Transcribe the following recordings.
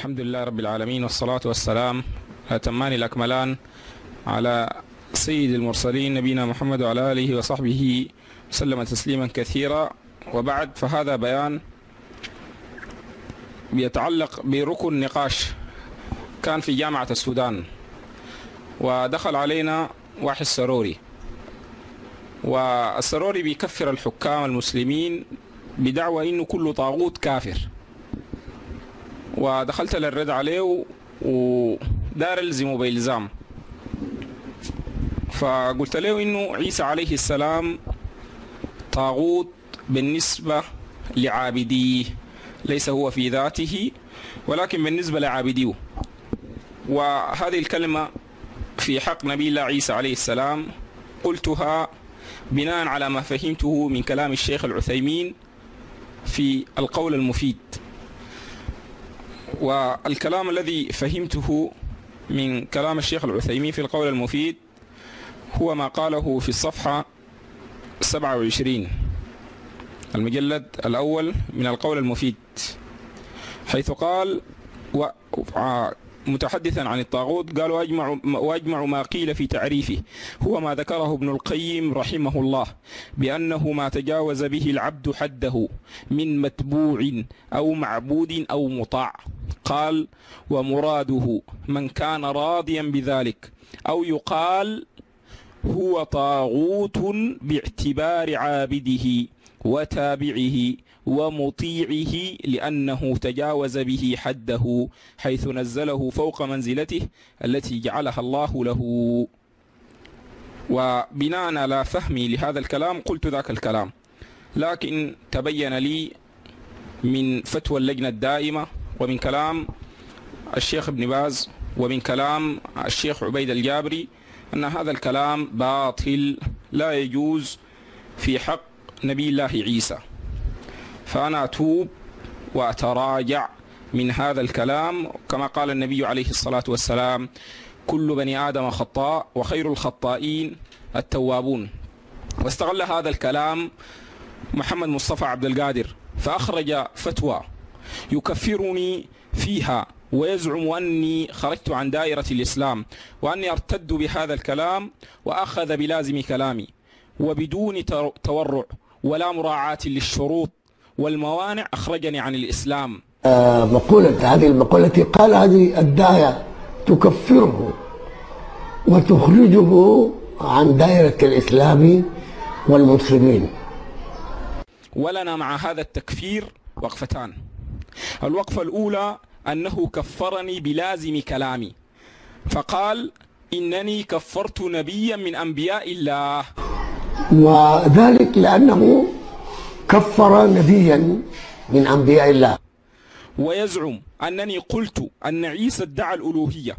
الحمد لله رب العالمين، والصلاة والسلام الأتمان الأكملان على سيد المرسلين نبينا محمد وعلى آله وصحبه وسلم تسليما كثيرا. وبعد، فهذا بيان بيتعلق بركن نقاش كان في جامعة السودان، ودخل علينا واحد سروري، والسروري بيكفر الحكام المسلمين بدعوى إنه كل طاغوت كافر. ودخلت للرد عليه ودار الزمه بإلزام، فقلت له إنه عيسى عليه السلام طاغوت بالنسبة لعابديه، ليس هو في ذاته ولكن بالنسبة لعابديه. وهذه الكلمة في حق نبي الله عيسى عليه السلام قلتها بناء على ما فهمته من كلام الشيخ العثيمين في القول المفيد. والكلام الذي فهمته من كلام الشيخ العثيمين في القول المفيد هو ما قاله في الصفحة 27 المجلد الأول من القول المفيد، حيث قال متحدثا عن الطاغوت، قال: وأجمع ما قيل في تعريفه هو ما ذكره ابن القيم رحمه الله بأنه ما تجاوز به العبد حده من متبوع أو معبود أو مطاع. قال: ومراده من كان راضيا بذلك، أو يقال هو طاغوت باعتبار عابده وتابعه ومطيعه، لأنه تجاوز به حده حيث نزله فوق منزلته التي جعلها الله له. وبناء على فهمي لهذا الكلام قلت ذاك الكلام، لكن تبين لي من فتوى اللجنة الدائمة ومن كلام الشيخ ابن باز ومن كلام الشيخ عبيد الجابري أن هذا الكلام باطل لا يجوز في حق نبي الله عيسى. فأنا أتوب وأتراجع من هذا الكلام، كما قال النبي عليه الصلاة والسلام: كل بني آدم خطاء وخير الخطائين التوابون. واستغل هذا الكلام محمد مصطفى عبد القادر فأخرج فتوى يكفرني فيها ويزعم أني خرجت عن دائرة الإسلام وأني أرتد بهذا الكلام، وأخذ بلازم كلامي وبدون تورع ولا مراعاة للشروط والموانع أخرجني عن الإسلام. هذه المقولة التي قال هذه الداعية تكفره وتخرجه عن دائرة الإسلام والمسلمين. ولنا مع هذا التكفير وقفتان. الوقفة الأولى أنه كفرني بلازم كلامي، فقال: إنني كفرت نبيا من أنبياء الله، وذلك لأنه كفر نبيا من أنبياء الله. ويزعم أنني قلت أن عيسى ادعى الألوهية،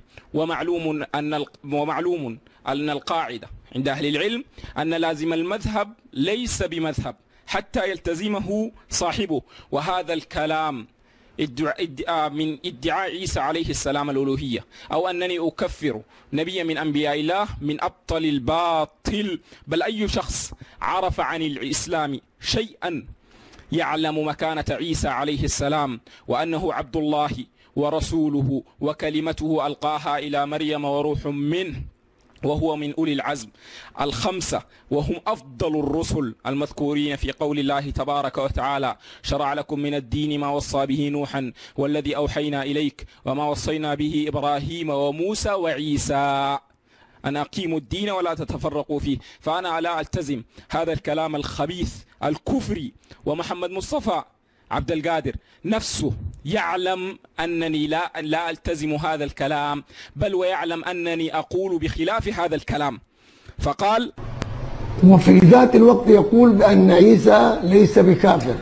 ومعلوم أن القاعدة عند أهل العلم أن لازم المذهب ليس بمذهب حتى يلتزمه صاحبه. وهذا الكلام من ادعاء عيسى عليه السلام الألوهية، أو أنني أكفر نبيا من أنبياء الله، من أبطل الباطل. بل أي شخص عرف عن الإسلام شيئا يعلم مكانة عيسى عليه السلام، وأنه عبد الله ورسوله وكلمته ألقاها إلى مريم وروح منه، وهو من أولي العزم الخمسة، وهم أفضل الرسل المذكورين في قول الله تبارك وتعالى: شرع لكم من الدين ما وصى به نوحا والذي أوحينا إليك وما وصينا به إبراهيم وموسى وعيسى أن أقيموا الدين ولا تتفرقوا فيه. فأنا لا ألتزم هذا الكلام الخبيث الكفري. ومحمد مصطفى عبد القادر نفسه يعلم أنني لا ألتزم هذا الكلام، بل ويعلم أنني أقول بخلاف هذا الكلام. فقال: وفي ذات الوقت يقول بأن عيسى ليس بكافر.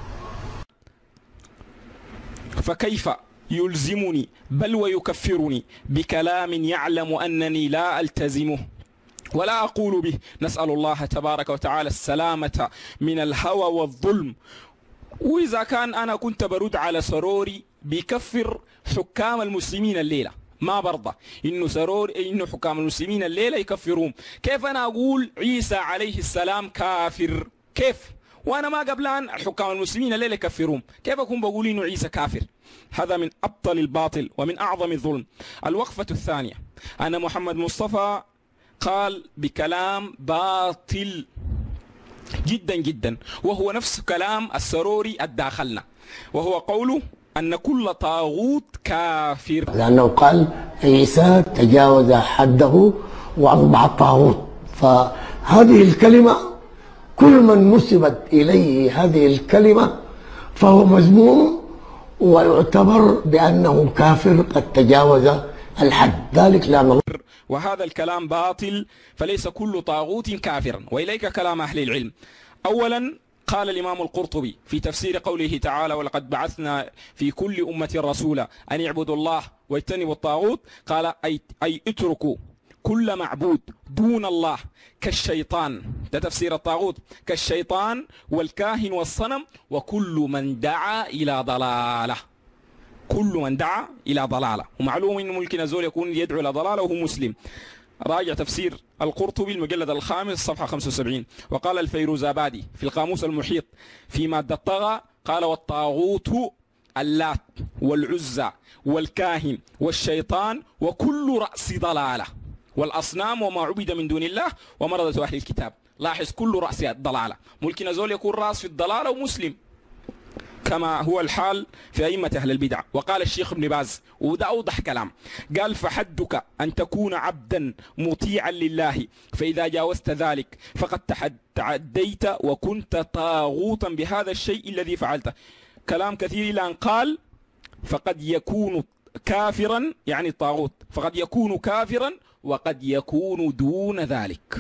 فكيف يلزمني بل ويكفرني بكلام يعلم أنني لا ألتزمه ولا أقول به؟ نسأل الله تبارك وتعالى السلامة من الهوى والظلم. وإذا كان أنا كنت برد على سروري بيكفر حكام المسلمين الليلة، ما برضى إنه حكام المسلمين الليلة يكفرون، كيف أنا أقول عيسى عليه السلام كافر؟ كيف؟ وأنا ما قبلان حكام المسلمين الليلة يكفرون، كيف أكون بقول إنه عيسى كافر؟ هذا من أبطل الباطل ومن أعظم الظلم. الوقفة الثانية أن محمد مصطفى قال بكلام باطل جدا جدا، وهو نفس كلام السروري الداخلنا، وهو قوله أن كل طاغوت كافر، لأنه قال عيسى تجاوز حده وأصبح طاغوت. فهذه الكلمة كل من نسبت إليه هذه الكلمة فهو مذموم ويعتبر بأنه كافر قد تجاوز الحد، ذلك لأن وهذا الكلام باطل، فليس كل طاغوت كافرا. وإليك كلام أهل العلم. أولا قال الإمام القرطبي في تفسير قوله تعالى ولقد بعثنا في كل أمة رسولا أن يعبدوا الله واجتنبوا الطاغوت، قال أي اتركوا كل معبود دون الله كالشيطان، ده تفسير الطاغوت، كالشيطان والكاهن والصنم وكل من دعا إلى ضلالة. كل من دعا إلى ضلالة، ومعلوم أن ممكن الزول يكون يدعو إلى ضلالة وهو مسلم. راجع تفسير القرطبي المجلد الخامس صفحة 75. وقال الفيروزابادي في القاموس المحيط في مادة الطغى قال والطاغوت اللات والعزى والكاهن والشيطان وكل رأس ضلالة والأصنام وما عبد من دون الله ومرضة أهل الكتاب. لاحظ كل رأس ضلالة، ممكن الزول يكون رأس في الضلالة ومسلم كما هو الحال في أئمة أهل البدع. وقال الشيخ ابن باز وده أوضح كلام، قال فحدك أن تكون عبدا مطيعا لله، فإذا جاوزت ذلك فقد تعديت وكنت طاغوتا بهذا الشيء الذي فعلته. كلام كثير إلى أن قال فقد يكون كافرا، يعني الطاغوت فقد يكون كافرا وقد يكون دون ذلك.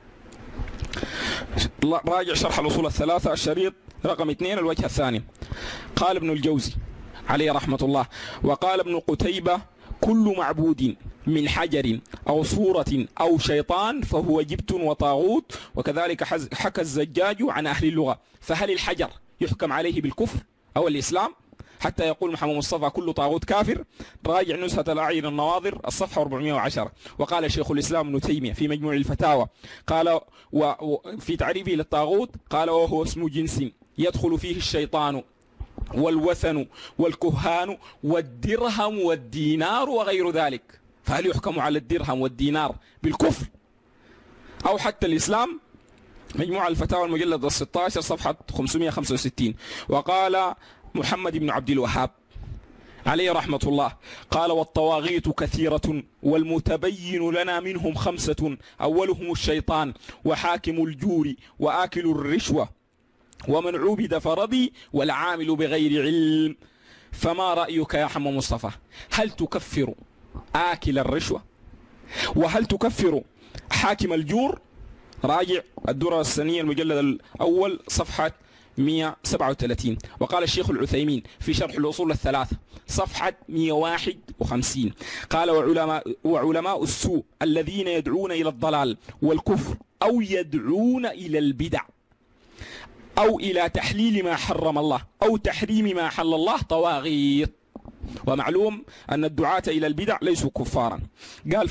راجع شرح الأصول الثلاثة الشريط رقم 2 الوجه الثاني. قال ابن الجوزي عليه رحمة الله وقال ابن قتيبة كل معبود من حجر أو صورة أو شيطان فهو جبت وطاغوت. وكذلك حكى الزجاج عن أهل اللغة. فهل الحجر يحكم عليه بالكفر أو الإسلام حتى يقول محمد مصطفى كل طاغوت كافر؟ راجع نزهة الأعين النواظر الصفحة 410. وقال شيخ الإسلام ابن تيمية في مجموع الفتاوى قال في تعريفه للطاغوت قال وهو اسم جنس يدخل فيه الشيطان والوثن والكهان والدرهم والدينار وغير ذلك. فهل يحكم على الدرهم والدينار بالكفر أو حتى الإسلام؟ مجموع الفتاوى المجلد 16 صفحة 565. وقال محمد بن عبد الوهاب عليه رحمة الله قال والطواغيت كثيرة والمتبين لنا منهم 5 أولهم الشيطان وحاكم الجور وآكل الرشوة ومن عبد فرضي والعامل بغير علم. فما رأيك يا محمد مصطفى؟ هل تكفر آكل الرشوة؟ وهل تكفر حاكم الجور؟ راجع الدرر السنية المجلد الأول صفحة 137. وقال الشيخ العثيمين في شرح الأصول الثلاثة صفحة 151 قال وعلماء السوء الذين يدعون إلى الضلال والكفر أو يدعون إلى البدع أو إلى تحليل ما حرم الله أو تحريم ما حل الله طواغيت. ومعلوم أن الدعاة إلى البدع ليسوا كفارا. قال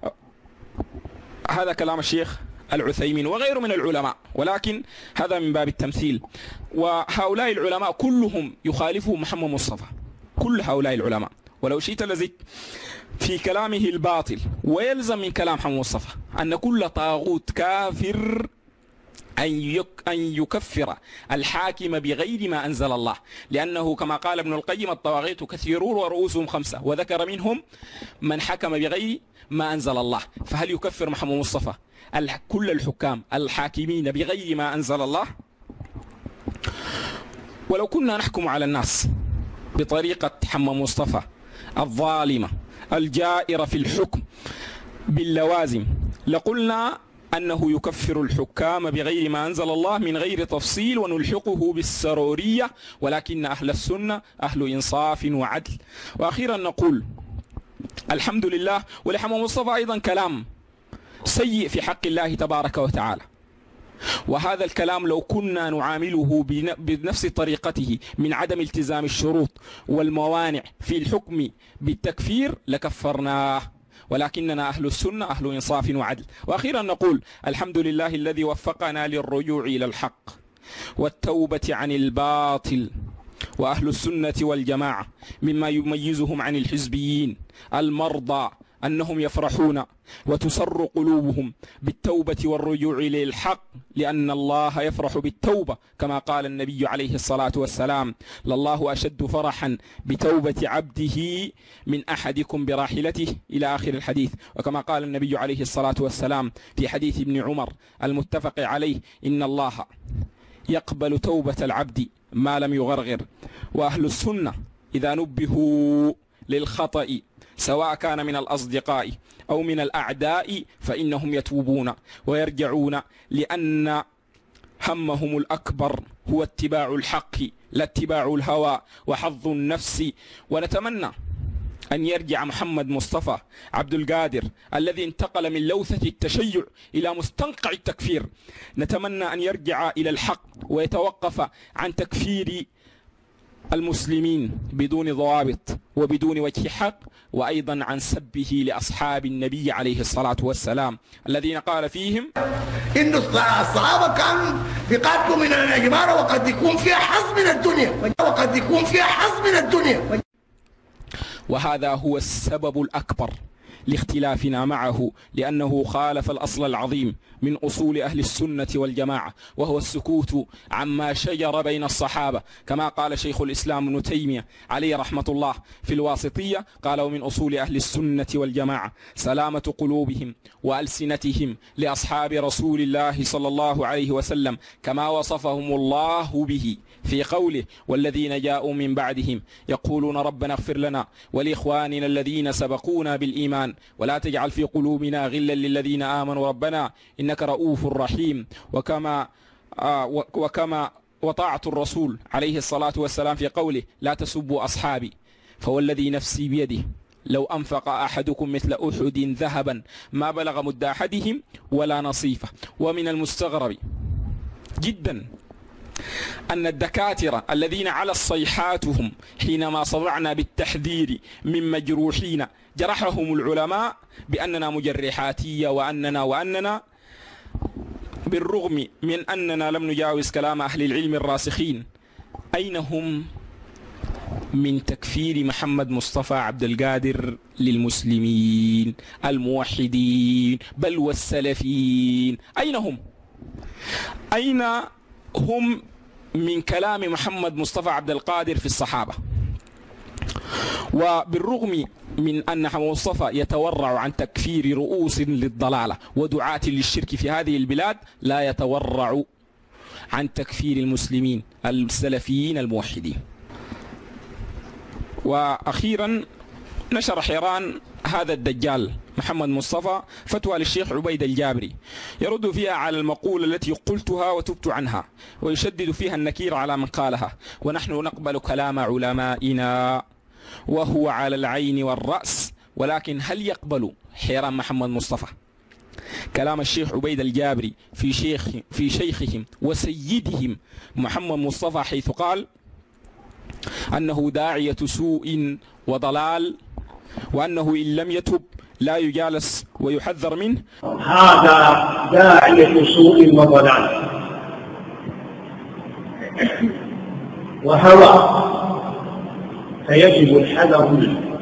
هذا كلام الشيخ العثيمين وغيره من العلماء، ولكن هذا من باب التمثيل. وهؤلاء العلماء كلهم يخالفهم محمد مصطفى، كل هؤلاء العلماء. ولو شئت لزدت في كلامه الباطل. ويلزم من كلام محمد مصطفى أن كل طاغوت كافر أن يكفر الحاكم بغير ما أنزل الله، لأنه كما قال ابن القيم الطواغيت كثيرون ورؤوسهم 5، وذكر منهم من حكم بغير ما أنزل الله. فهل يكفر محمد مصطفى كل الحكام الحاكمين بغير ما أنزل الله؟ ولو كنا نحكم على الناس بطريقة محمد مصطفى الظالمة الجائرة في الحكم باللوازم لقلنا أنه يكفر الحكام بغير ما أنزل الله من غير تفصيل ونلحقه بالسرورية، ولكن أهل السنة أهل إنصاف وعدل. وأخيرا نقول الحمد لله. ولحمد مصطفى أيضا كلام سيء في حق الله تبارك وتعالى، وهذا الكلام لو كنا نعامله بنفس طريقته من عدم التزام الشروط والموانع في الحكم بالتكفير لكفرناه، ولكننا أهل السنة أهل إنصاف وعدل. وأخيرا نقول الحمد لله الذي وفقنا للرجوع إلى الحق والتوبة عن الباطل وأهل السنة والجماعة مما يميزهم عن الحزبيين المرضى أنهم يفرحون وتسر قلوبهم بالتوبة والرجوع إلى الحق، لأن الله يفرح بالتوبة كما قال النبي عليه الصلاة والسلام: لله أشد فرحا بتوبة عبده من أحدكم براحلته، إلى آخر الحديث. وكما قال النبي عليه الصلاة والسلام في حديث ابن عمر المتفق عليه: إن الله يقبل توبة العبد ما لم يغرغر. وأهل السنة إذا نبهوا للخطأ سواء كان من الأصدقاء أو من الأعداء فإنهم يتوبون ويرجعون، لأن همهم الأكبر هو اتباع الحق لا اتباع الهوى وحظ النفس. ونتمنى أن يرجع محمد مصطفى عبد القادر الذي انتقل من لوثة التشيع إلى مستنقع التكفير، نتمنى أن يرجع إلى الحق ويتوقف عن تكفير المسلمين بدون ضوابط وبدون وجه حق، وأيضا عن سبه لأصحاب النبي عليه الصلاة والسلام الذين قال فيهم إن الصحابة كانوا بيقاتلوا من الإجمار وقد يكون فيها حظ من الدنيا وهذا هو السبب الأكبر لاختلافنا معه، لأنه خالف الأصل العظيم من أصول أهل السنة والجماعة، وهو السكوت عما شجر بين الصحابة، كما قال شيخ الإسلام ابن تيمية عليه رحمة الله في الواسطية، قال: ومن أصول أهل السنة والجماعة سلامة قلوبهم وألسنتهم لأصحاب رسول الله صلى الله عليه وسلم كما وصفهم الله به في قوله: والذين جاءوا من بعدهم يقولون ربنا اغفر لنا ولإخواننا الذين سبقونا بالإيمان ولا تجعل في قلوبنا غلا للذين آمنوا ربنا إنك رؤوف رحيم. وكما وطاعة الرسول عليه الصلاة والسلام في قوله: لا تسبوا أصحابي فوالذي نفسي بيده لو أنفق أحدكم مثل أحد ذهبا ما بلغ مد أحدهم ولا نصيفه. ومن المستغرب جدا أن الدكاترة الذين على صيحاتهم حينما صدعنا بالتحذير من مجروحين جرحهم العلماء بأننا مجرحاتية وأننا بالرغم من أننا لم نجاوز كلام أهل العلم الراسخين. أين هم من تكفير محمد مصطفى عبد القادر للمسلمين الموحدين بل والسلفيين؟ أين هم؟ أين هم من كلام محمد مصطفى عبد القادر في الصحابة؟ وبالرغم من أن محمد مصطفى يتورع عن تكفير رؤوس للضلالة ودعاة للشرك في هذه البلاد، لا يتورع عن تكفير المسلمين السلفيين الموحدين. وأخيرا نشر حيران هذا الدجال محمد مصطفى فتوى للشيخ عبيد الجابري يرد فيها على المقولة التي قلتها وتبت عنها، ويشدد فيها النكير على من قالها. ونحن نقبل كلام علمائنا وهو على العين والرأس، ولكن هل يقبل حيران محمد مصطفى كلام الشيخ عبيد الجابري في شيخهم وسيدهم محمد مصطفى حيث قال أنه داعية سوء وضلال، وأنه إن لم يتب لا يجالس ويحذر منه؟ هذا داعية سوء وضلال وهوى، فيجب الحذر منه.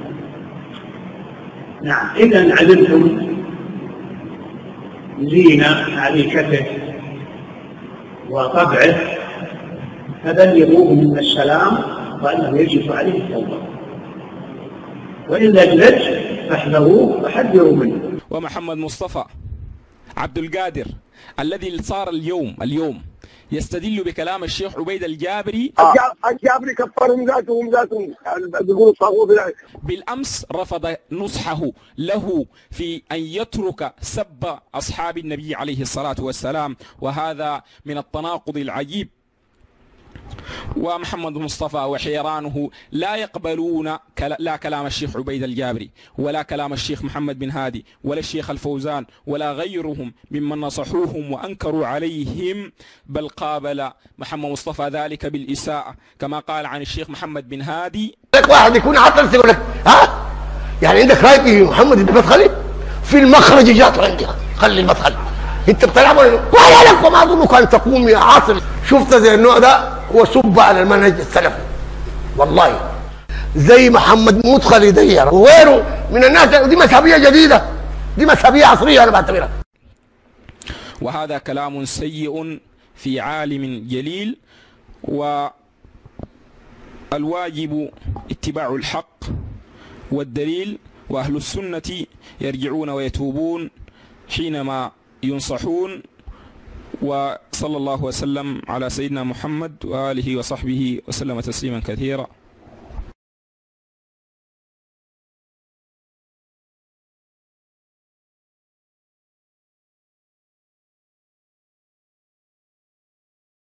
نعم، إذا علمتم زين عريكته وطبعه فبلغوه من السلام وأنه يجب عليه التوبة، وإن لجلت فاحذروه وحذروا منه. ومحمد مصطفى عبد القادر الذي صار اليوم يستدل بكلام الشيخ عبيد الجابري. الجابري كفرهم ذاتهم بيقولوا الطاغوت. بالأمس رفض نصحه له في أن يترك سب أصحاب النبي عليه الصلاة والسلام، وهذا من التناقض العجيب. ومحمد مصطفى وحيرانه لا يقبلون لا كلام الشيخ عبيد الجابري ولا كلام الشيخ محمد بن هادي ولا الشيخ الفوزان ولا غيرهم ممن نصحوهم وأنكروا عليهم، بل قابل محمد مصطفى ذلك بالإساءة، كما قال عن الشيخ محمد بن هادي: لك واحد يكون عطل يقول لك يعني عندك راي في محمد بن مدخلي في المخرج جات عندي، خلي المدخل انت بتلعب ولا لك، وما اظنك ان تقوم يا عاصم. شفت زي النوع ده هو سب على المنهج السلفي، والله زي محمد مدخلي دير وغيره من الناس. دي مذهبيه جديده، دي مذهبيه عصريه انا بعتبرها. وهذا كلام سيء في عالم جليل، والواجب اتباع الحق والدليل، وأهل السنة يرجعون ويتوبون حينما ينصحون. وصلى الله وسلم على سيدنا محمد وآله وصحبه وسلم تسليما كثيرا.